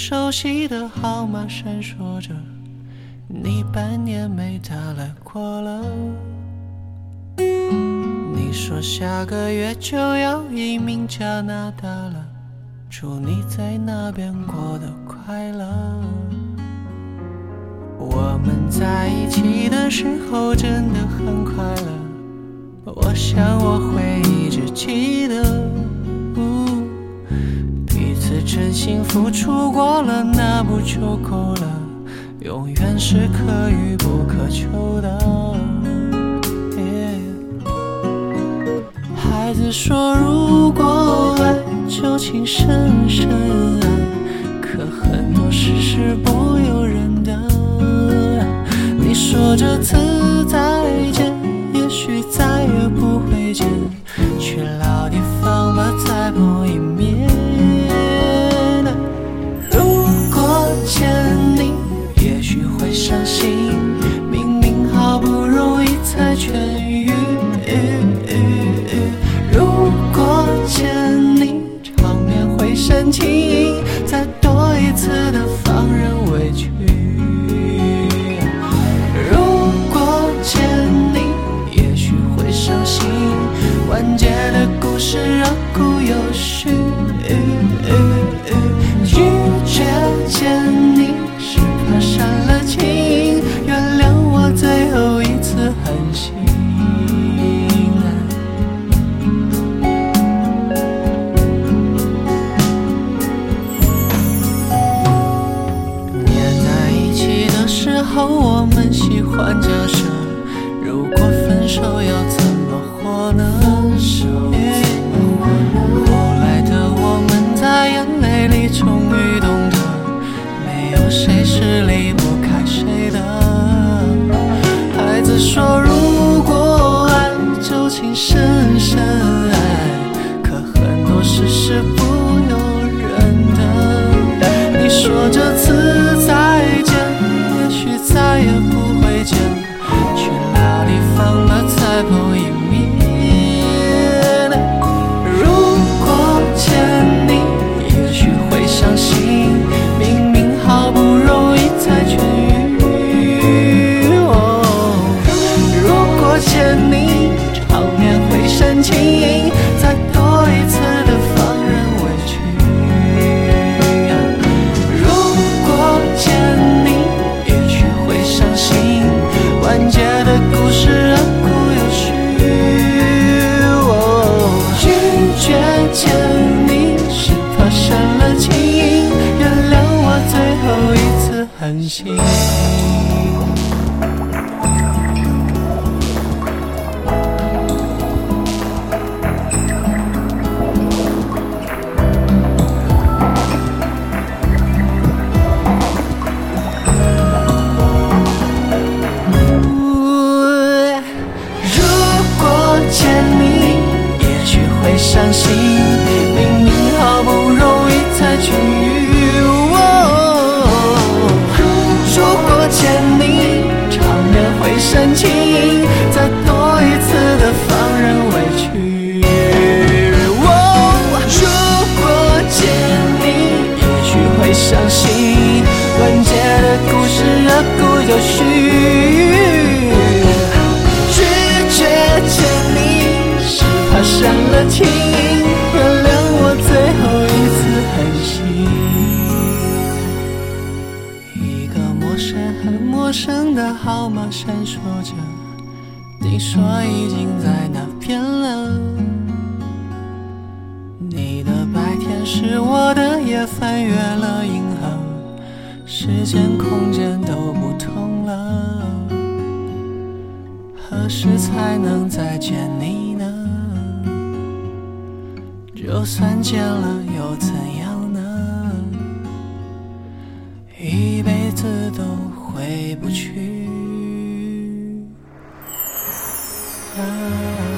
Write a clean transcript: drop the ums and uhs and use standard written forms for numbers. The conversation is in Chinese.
熟悉的号码闪烁着，你半年没打来过了。你说下个月就要移民加拿大了，祝你在那边过得快乐。我们在一起的时候真的很快乐，我想我会一直记得。彼此真心付出过了，那不就够了？永远是可遇不可求的。孩子说如果爱就请深深爱，可很多事是不由人的。你说这次再见也许再也不会见，去老地方吧，再碰一面。如果见你也许会伤心，明明好不容易才痊愈。如果见你场面会生气，再多一次的放任委屈。如果见你也许会伤心，完结的故事仍故有序。拒绝见你是怕伤了情，原谅我最后一次狠心。我们喜欢假设，如果分手要怎么活呢？后来的我们在眼泪里终于懂得，没有谁是离不开谁的。孩子说如果爱就请深深爱，可很多事是不由人的。你说这次再见再也不会见，去老地方吧，再碰一面。如果见你也许会伤心，明明好不容易才痊愈。如果见你场面会生气，再多一次的放任委屈。如果见你完结的故事仍故有序。拒绝见你是怕伤了情，原谅我最后一次狠心。伤心，明明好不容易才痊愈。如果见你场面会生气，再多一次的放任委屈。如果见你也许会伤心，完结的故事仍故有序。拒绝见你是怕伤了情，原谅我最后一次狠心。一个陌生很陌生的号码闪烁着，你说已经在那边了。你的白天是我的夜，翻越了银河，时间空间都不同了。何时才能再见你呢？就算见了又怎样呢？一辈子都回不去。